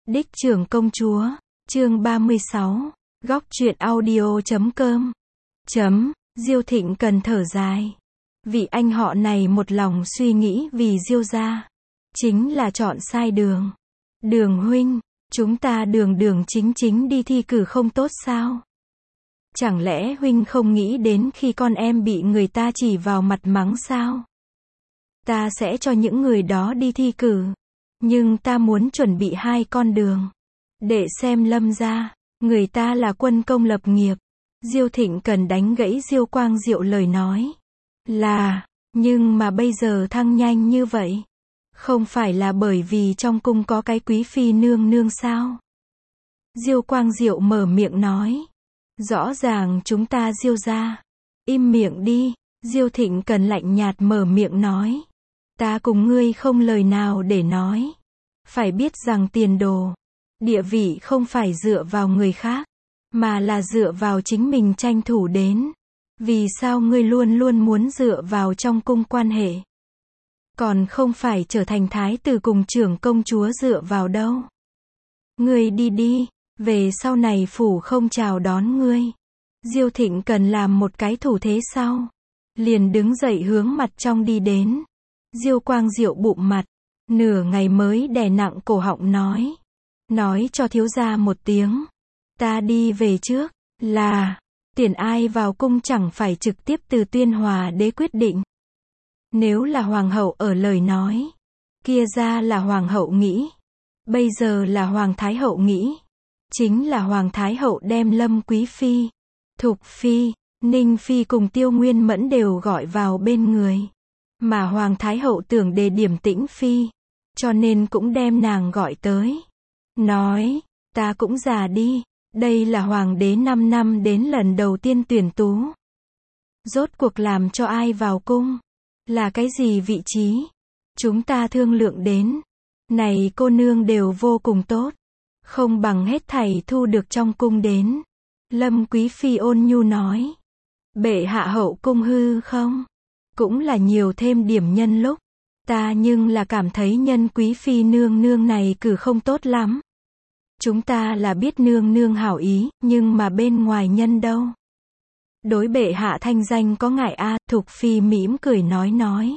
Đích trưởng công chúa, chương 36, góc truyện audio.com. Diêu Thịnh Cần thở dài. Vị anh họ này một lòng suy nghĩ vì Diêu gia, chính là chọn sai đường. Đường huynh, chúng ta đường chính đi thi cử không tốt sao? Chẳng lẽ huynh không nghĩ đến khi con em bị người ta chỉ vào mặt mắng sao? Ta sẽ cho những người đó đi thi cử, nhưng ta muốn chuẩn bị hai con đường để xem Lâm gia, người ta là quân công lập nghiệp. Diêu Thịnh Cần đánh gãy Diêu Quang Diệu lời nói. Nhưng mà bây giờ thăng nhanh như vậy, không phải là bởi vì trong cung có cái quý phi nương nương sao? Diêu Quang Diệu mở miệng nói. Rõ ràng chúng ta Diêu gia. Im miệng đi, Diêu Thịnh Cần lạnh nhạt mở miệng nói. Ta cùng ngươi không lời nào để nói. Phải biết rằng tiền đồ, địa vị không phải dựa vào người khác, mà là dựa vào chính mình tranh thủ đến. Vì sao ngươi luôn luôn muốn dựa vào trong cung quan hệ? Còn không phải trở thành thái tử cùng trưởng công chúa dựa vào đâu. Ngươi đi, về sau này phủ không chào đón ngươi. Diêu Thịnh Cần làm một cái thủ thế sau, liền đứng dậy hướng mặt trong đi đến. Diêu Quang Diệu bụm mặt, nửa ngày mới đè nặng cổ họng nói cho thiếu gia một tiếng, ta đi về trước. Tiền ai vào cung chẳng phải trực tiếp từ Tuyên Hòa đế quyết định. Nếu là hoàng hậu ở lời nói, kia ra là hoàng hậu nghĩ. Bây giờ là hoàng thái hậu nghĩ. Chính là hoàng thái hậu đem Lâm quý phi, Thục phi, Ninh phi cùng Tiêu Nguyên Mẫn đều gọi vào bên người. Mà hoàng thái hậu tưởng đề điểm Tĩnh phi, cho nên cũng đem nàng gọi tới. Nói, ta cũng già đi. Đây là hoàng đế 5 năm đến lần đầu tiên tuyển tú. Rốt cuộc làm cho ai vào cung? Là cái gì vị trí? Chúng ta thương lượng đến. Này cô nương đều vô cùng tốt. Không bằng hết thảy thu được trong cung đến. Lâm quý phi ôn nhu nói. Bệ hạ hậu cung hư không? Cũng là nhiều thêm điểm nhân lúc. Ta nhưng là cảm thấy nhân quý phi nương nương này cử không tốt lắm. Chúng ta là biết nương nương hảo ý, nhưng mà bên ngoài nhân đâu? Đối bệ hạ thanh danh có ngại a? Thục phi mỉm cười nói.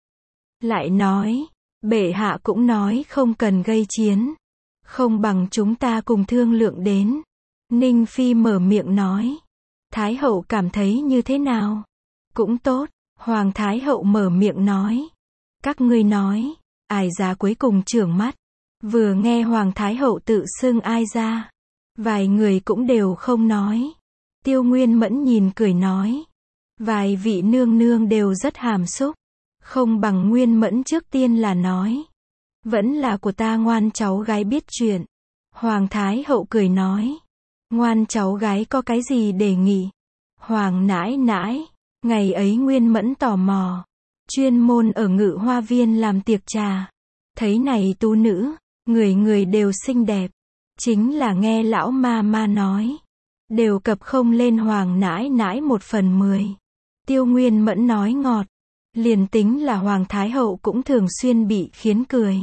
Lại nói, bệ hạ cũng nói không cần gây chiến. Không bằng chúng ta cùng thương lượng đến. Ninh phi mở miệng nói. Thái hậu cảm thấy như thế nào? Cũng tốt. Hoàng thái hậu mở miệng nói. Các ngươi nói, ai ra cuối cùng trưởng mắt. Vừa nghe hoàng thái hậu tự xưng ai ra, vài người cũng đều không nói. Tiêu Nguyên Mẫn nhìn cười nói. Vài vị nương nương đều rất hàm xúc. Không bằng Nguyên Mẫn trước tiên là nói. Vẫn là của ta ngoan cháu gái biết chuyện. Hoàng thái hậu cười nói. Ngoan cháu gái có cái gì đề nghị? Hoàng nãi nãi, ngày ấy Nguyên Mẫn tò mò, chuyên môn ở Ngự Hoa Viên làm tiệc trà. Thấy này tú nữ, người đều xinh đẹp. Chính là nghe lão ma nói, đều cập không lên hoàng nãi nãi 1/10. Tiêu Nguyên Mẫn nói ngọt. Liền tính là hoàng thái hậu cũng thường xuyên bị khiến cười.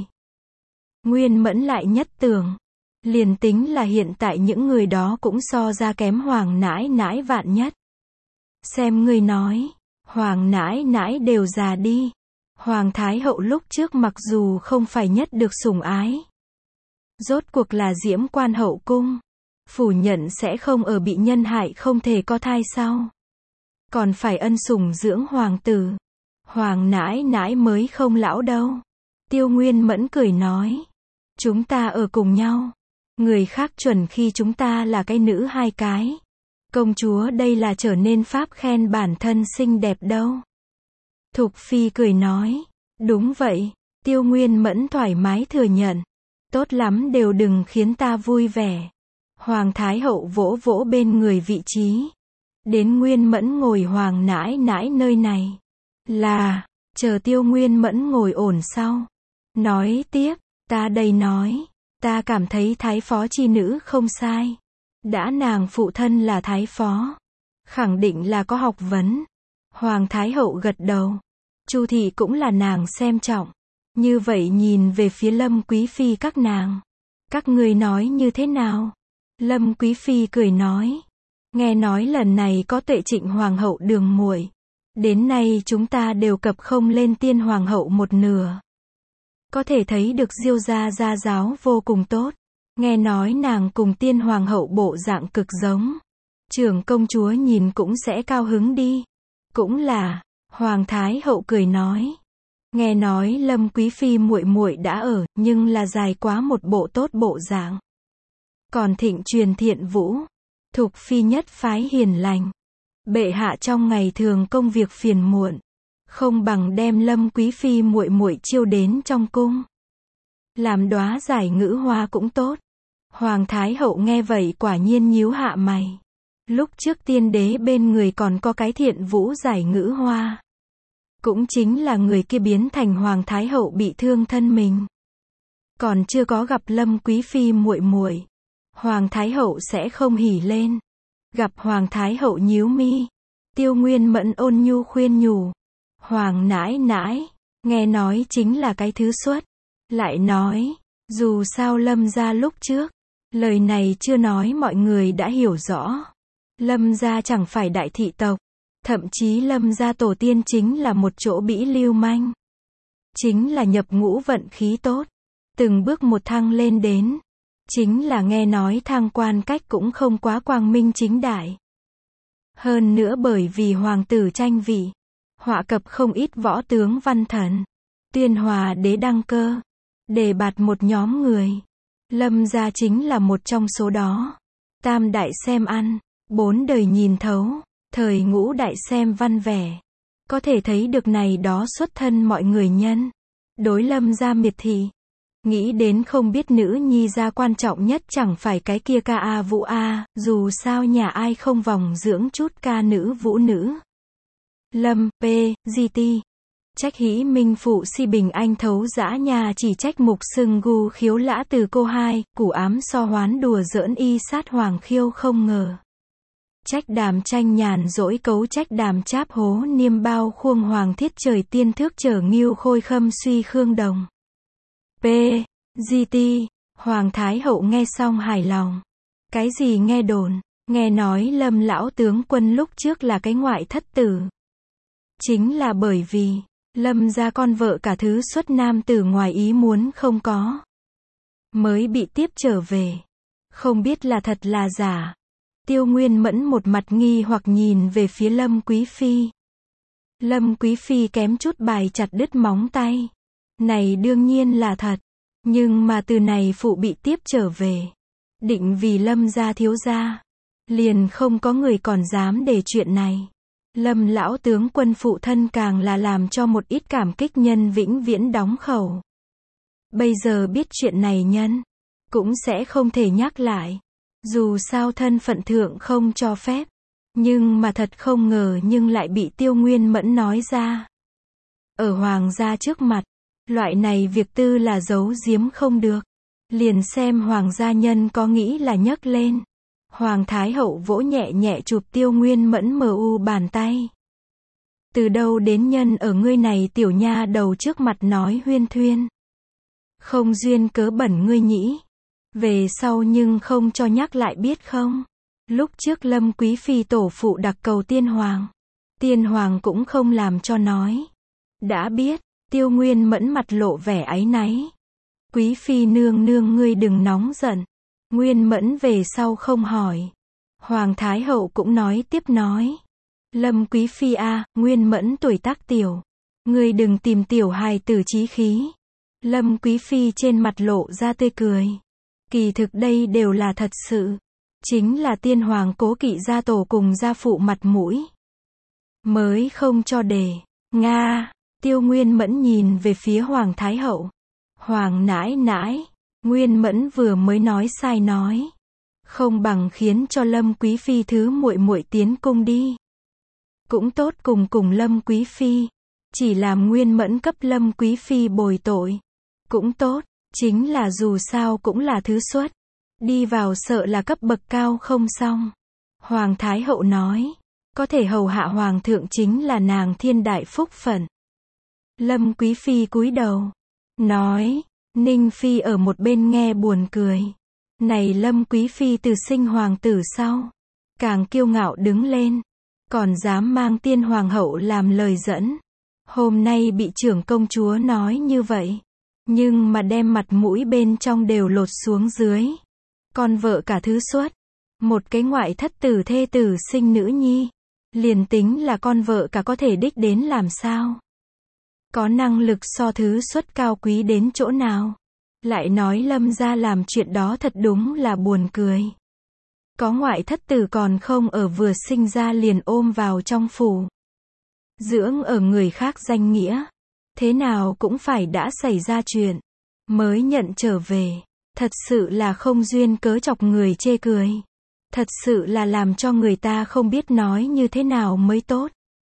Nguyên Mẫn lại nhất tưởng, liền tính là hiện tại những người đó cũng so ra kém hoàng nãi nãi vạn nhất. Xem ngươi nói, hoàng nãi nãi đều già đi. Hoàng thái hậu lúc trước mặc dù không phải nhất được sủng ái, rốt cuộc là diễm quan hậu cung, phủ nhận sẽ không ở bị nhân hại không thể có thai sau. Còn phải ân sủng dưỡng hoàng tử. Hoàng nãi nãi mới không lão đâu. Tiêu Nguyên Mẫn cười nói. Chúng ta ở cùng nhau. Người khác chuẩn khi chúng ta là cái nữ hai cái. Công chúa đây là trở nên pháp khen bản thân xinh đẹp đâu. Thục phi cười nói. Đúng vậy. Tiêu Nguyên Mẫn thoải mái thừa nhận. Tốt lắm đều đừng khiến ta vui vẻ. Hoàng thái hậu vỗ vỗ bên người vị trí. Đến Nguyên Mẫn ngồi hoàng nãi nãi nơi này. Chờ Tiêu Nguyên Mẫn ngồi ổn sau. Nói tiếp, ta đây nói. Ta cảm thấy thái phó chi nữ không sai. Đã nàng phụ thân là thái phó, khẳng định là có học vấn. Hoàng thái hậu gật đầu. Chu thị cũng là nàng xem trọng. Như vậy nhìn về phía Lâm quý phi các nàng, Các ngươi nói như thế nào? Lâm Quý Phi cười nói. Nghe nói lần này có Tuệ Trịnh Hoàng hậu đường muội. Đến nay chúng ta đều cập không lên Tiên Hoàng hậu một nửa. Có thể thấy được Diêu gia gia giáo vô cùng tốt. Nghe nói nàng cùng Tiên Hoàng hậu bộ dạng cực giống. Trưởng công chúa nhìn cũng sẽ cao hứng đi. Cũng là, Hoàng Thái hậu cười nói. Nghe nói Lâm Quý Phi muội muội đã ở, nhưng là dài quá một bộ tốt bộ dạng. Còn thịnh truyền thiện vũ, Thục Phi nhất phái hiền lành. Bệ hạ trong ngày thường công việc phiền muộn, không bằng đem Lâm Quý Phi muội muội chiêu đến trong cung. Làm đóa giải ngữ hoa cũng tốt. Hoàng Thái hậu nghe vậy quả nhiên nhíu hạ mày. Lúc trước tiên đế bên người còn có cái thiện vũ giải ngữ hoa. Cũng chính là người kia biến thành Hoàng Thái hậu bị thương thân mình. Còn chưa có gặp Lâm Quý Phi muội muội, Hoàng Thái hậu sẽ không hỉ lên. Gặp Hoàng Thái hậu nhíu mi, Tiêu Nguyên Mẫn ôn nhu khuyên nhủ. Hoàng nãi nãi, nghe nói chính là cái thứ xuất. Lại nói, dù sao Lâm gia lúc trước, lời này chưa nói mọi người đã hiểu rõ. Lâm gia chẳng phải đại thị tộc. Thậm chí Lâm gia tổ tiên chính là một chỗ bĩ lưu manh. Chính là nhập ngũ vận khí tốt. Từng bước một thăng lên đến. Chính là nghe nói thăng quan cách cũng không quá quang minh chính đại. Hơn nữa bởi vì hoàng tử tranh vị, họa cập không ít võ tướng văn thần. Tuyên Hòa đế đăng cơ, đề bạt một nhóm người. Lâm gia chính là một trong số đó. Tam đại xem ăn, bốn đời nhìn thấu, thời ngũ đại xem văn vẻ. Có thể thấy được này đó xuất thân mọi người nhân. Đối Lâm gia miệt thị. Nghĩ đến không biết nữ nhi gia quan trọng nhất chẳng phải cái kia ca a vũ a, dù sao nhà ai không vòng dưỡng chút ca nữ vũ nữ. Lâm, P, GT. Trách hĩ minh phụ si bình anh thấu dã nhà chỉ trách mục sưng gu khiếu lã từ cô hai, củ ám so hoán đùa giỡn y sát hoàng khiêu không ngờ. Trách đàm tranh nhàn dỗi cấu trách đàm cháp hố niêm bao khuông hoàng thiết trời tiên thước trở nghiêu khôi khâm suy khương đồng. P. GT. Hoàng Thái hậu nghe xong hài lòng. Cái gì nghe đồn, nghe nói Lâm lão tướng quân lúc trước là cái ngoại thất tử. Chính là bởi vì, Lâm gia con vợ cả thứ xuất nam tử ngoài ý muốn không có. Mới bị tiếp trở về. Không biết là thật là giả. Tiêu Nguyên Mẫn một mặt nghi hoặc nhìn về phía Lâm Quý Phi. Lâm Quý Phi kém chút bài chặt đứt móng tay. Này đương nhiên là thật. Nhưng mà từ này phụ bị tiếp trở về. Định vì Lâm gia thiếu gia. Liền không có người còn dám để chuyện này. Lâm lão tướng quân phụ thân càng là làm cho một ít cảm kích nhân vĩnh viễn đóng khẩu. Bây giờ biết chuyện này nhân, cũng sẽ không thể nhắc lại. Dù sao thân phận thượng không cho phép. Nhưng mà thật không ngờ nhưng lại bị Tiêu Nguyên Mẫn nói ra. Ở hoàng gia trước mặt, loại này việc tư là giấu giếm không được. Liền xem hoàng gia nhân có nghĩ là nhấc lên. Hoàng Thái hậu vỗ nhẹ nhẹ chụp Tiêu Nguyên Mẫn mu bàn tay. Từ đâu đến nhân ở ngươi này tiểu nha đầu trước mặt nói huyên thuyên. Không duyên cớ bẩn ngươi nhĩ. Về sau nhưng không cho nhắc lại biết không. Lúc trước Lâm Quý Phi tổ phụ đặc cầu Tiên Hoàng. Tiên Hoàng cũng không làm cho nói. Đã biết, Tiêu Nguyên Mẫn mặt lộ vẻ áy náy. Quý Phi nương nương ngươi đừng nóng giận. Nguyên Mẫn về sau không hỏi. Hoàng Thái hậu cũng nói tiếp nói. Lâm Quý Phi a, Nguyên Mẫn tuổi tác tiểu. Ngươi đừng tìm tiểu hài tử chí khí. Lâm Quý Phi trên mặt lộ ra tươi cười. Kỳ thực đây đều là thật sự. Chính là Tiên Hoàng cố kỵ gia tổ cùng gia phụ mặt mũi. Mới không cho đề. Nga, Tiêu Nguyên Mẫn nhìn về phía Hoàng Thái hậu. Hoàng nãi nãi, Nguyên Mẫn vừa mới nói sai nói. Không bằng khiến cho Lâm Quý Phi thứ muội muội tiến cung đi. Cũng tốt cùng Lâm Quý Phi. Chỉ làm Nguyên Mẫn cấp Lâm Quý Phi bồi tội. Cũng tốt, chính là dù sao cũng là thứ xuất. Đi vào sợ là cấp bậc cao không xong. Hoàng Thái hậu nói. Có thể hầu hạ Hoàng thượng chính là nàng thiên đại phúc phận. Lâm Quý Phi cúi đầu. Nói. Ninh Phi ở một bên nghe buồn cười. Này Lâm Quý Phi từ sinh hoàng tử sau, càng kiêu ngạo đứng lên, còn dám mang tiên hoàng hậu làm lời dẫn. Hôm nay bị trưởng công chúa nói như vậy, nhưng mà đem mặt mũi bên trong đều lột xuống dưới. Con vợ cả thứ xuất, một cái ngoại thất tử thê tử sinh nữ nhi, liền tính là con vợ cả có thể đích đến làm sao? Có năng lực so thứ xuất cao quý đến chỗ nào? Lại nói Lâm gia làm chuyện đó thật đúng là buồn cười. Có ngoại thất tử còn không ở vừa sinh ra liền ôm vào trong phủ. Dưỡng ở người khác danh nghĩa. Thế nào cũng phải đã xảy ra chuyện, mới nhận trở về. Thật sự là không duyên cớ chọc người chê cười. Thật sự là làm cho người ta không biết nói như thế nào mới tốt.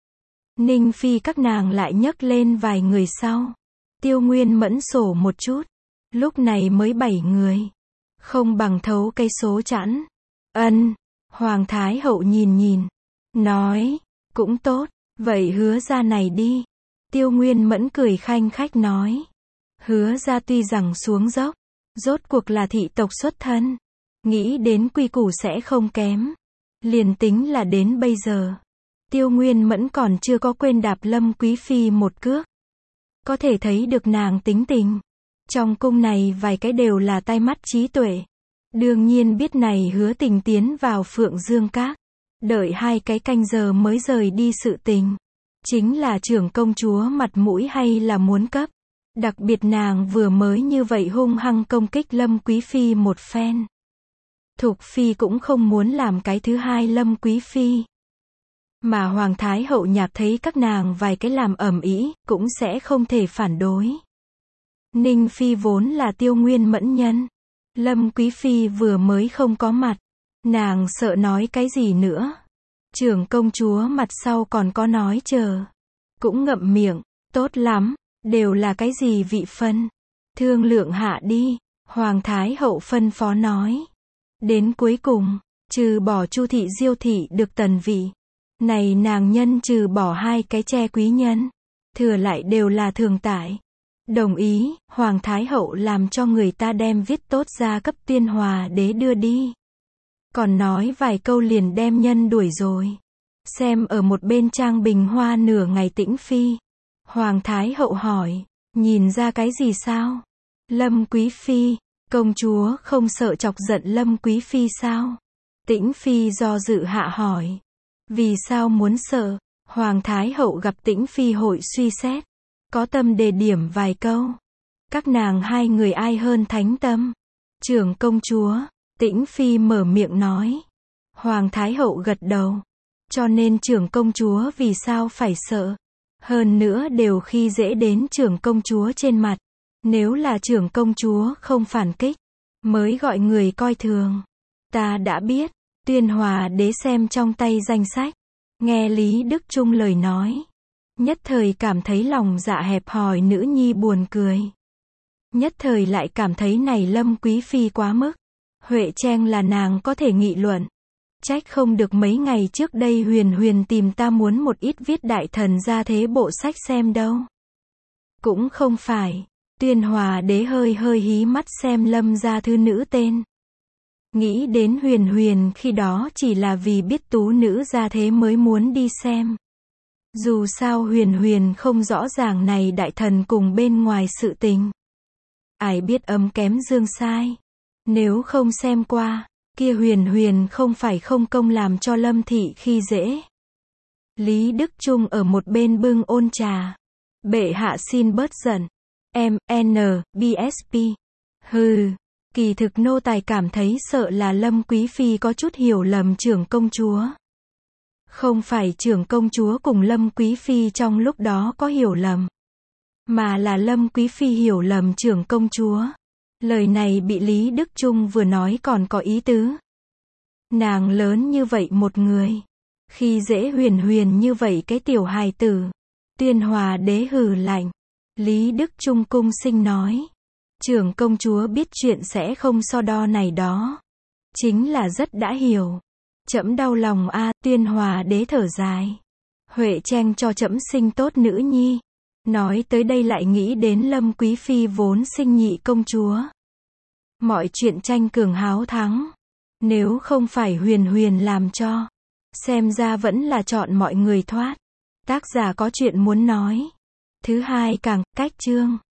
Ninh Phi các nàng lại nhấc lên vài người sau. Tiêu Nguyên Mẫn sổ một chút. Lúc này mới 7 người. Không bằng thấu cây số chẵn. Ân. Hoàng Thái Hậu nhìn nhìn. Nói. Cũng tốt. Vậy hứa ra này đi. Tiêu Nguyên Mẫn cười khanh khách nói. Hứa ra tuy rằng xuống dốc. Rốt cuộc là thị tộc xuất thân. Nghĩ đến quy củ sẽ không kém. Liền tính là đến bây giờ. Tiêu Nguyên Mẫn còn chưa có quên đạp Lâm Quý Phi một cước. Có thể thấy được nàng tính tình. Trong cung này vài cái đều là tai mắt trí tuệ. Đương nhiên biết này Hứa Tình tiến vào Phượng Dương Các. Đợi 2 cái canh giờ mới rời đi sự tình. Chính là trưởng công chúa mặt mũi hay là muốn cấp. Đặc biệt nàng vừa mới như vậy hung hăng công kích Lâm Quý Phi một phen. Thục Phi cũng không muốn làm cái thứ hai Lâm Quý Phi. Mà Hoàng Thái Hậu Nhạc thấy các nàng vài cái làm ầm ĩ, cũng sẽ không thể phản đối. Ninh Phi vốn là Tiêu Nguyên Mẫn nhân. Lâm Quý Phi vừa mới không có mặt. Nàng sợ nói cái gì nữa. Trưởng công chúa mặt sau còn có nói chờ. Cũng ngậm miệng, tốt lắm, đều là cái gì vị phân. Thương lượng hạ đi, Hoàng Thái Hậu phân phó nói. Đến cuối cùng, trừ bỏ Chu thị Diêu thị được tần vị. Này nàng nhân trừ bỏ 2 cái che quý nhân. Thừa lại đều là thường tại. Đồng ý, Hoàng Thái Hậu làm cho người ta đem viết tốt ra cấp Tuyên Hòa đế đưa đi. Còn nói vài câu liền đem nhân đuổi rồi. Xem ở một bên trang bình hoa nửa ngày Tĩnh Phi. Hoàng Thái Hậu hỏi, nhìn ra cái gì sao? Lâm Quý Phi, công chúa không sợ chọc giận Lâm Quý Phi sao? Tĩnh Phi do dự hạ hỏi. Vì sao muốn sợ? Hoàng Thái Hậu gặp Tĩnh Phi hội suy xét. Có tâm đề điểm vài câu. Các nàng 2 người ai hơn thánh tâm? Trưởng công chúa, Tĩnh Phi mở miệng nói. Hoàng Thái Hậu gật đầu. Cho nên trưởng công chúa vì sao phải sợ? Hơn nữa đều khi dễ đến trưởng công chúa trên mặt. Nếu là trưởng công chúa không phản kích, mới gọi người coi thường. Ta đã biết, Tuyên Hòa đế xem trong tay danh sách. Nghe Lý Đức Trung lời nói. Nhất thời cảm thấy lòng dạ hẹp hòi nữ nhi buồn cười. Nhất thời lại cảm thấy này Lâm Quý Phi quá mức. Huệ Trang là nàng có thể nghị luận. Trách không được mấy ngày trước đây Huyền Huyền tìm ta muốn một ít viết đại thần ra thế bộ sách xem đâu. Cũng không phải. Tuyên Hòa đế hơi hí mắt xem Lâm gia thư nữ tên. Nghĩ đến Huyền Huyền khi đó chỉ là vì biết tú nữ ra thế mới muốn đi xem. Dù sao Huyền Huyền không rõ ràng này đại thần cùng bên ngoài sự tình. Ai biết ấm kém dương sai. Nếu không xem qua, kia Huyền Huyền không phải không công làm cho Lâm thị khi dễ. Lý Đức Trung ở một bên bưng ôn trà. Bệ hạ xin bớt giận. BSP. Hừ. Kỳ thực nô tài cảm thấy sợ là Lâm Quý Phi có chút hiểu lầm trưởng công chúa. Không phải trưởng công chúa cùng Lâm Quý Phi trong lúc đó có hiểu lầm. Mà là Lâm Quý Phi hiểu lầm trưởng công chúa. Lời này bị Lý Đức Trung vừa nói còn có ý tứ. Nàng lớn như vậy một người. Khi dễ Huyền Huyền như vậy cái tiểu hài tử. Tuyên Hòa đế hừ lạnh. Lý Đức Trung cung sinh nói. Trưởng công chúa biết chuyện sẽ không so đo này đó. Chính là rất đã hiểu. Trẫm đau lòng a. Tuyên Hòa đế thở dài. Huệ Trang cho trẫm sinh tốt nữ nhi. Nói tới đây lại nghĩ đến Lâm Quý Phi vốn sinh nhị công chúa. Mọi chuyện tranh cường háo thắng. Nếu không phải Huyền Huyền làm cho, xem ra vẫn là chọn mọi người thoát. Tác giả có chuyện muốn nói. Thứ hai càng, cách chương.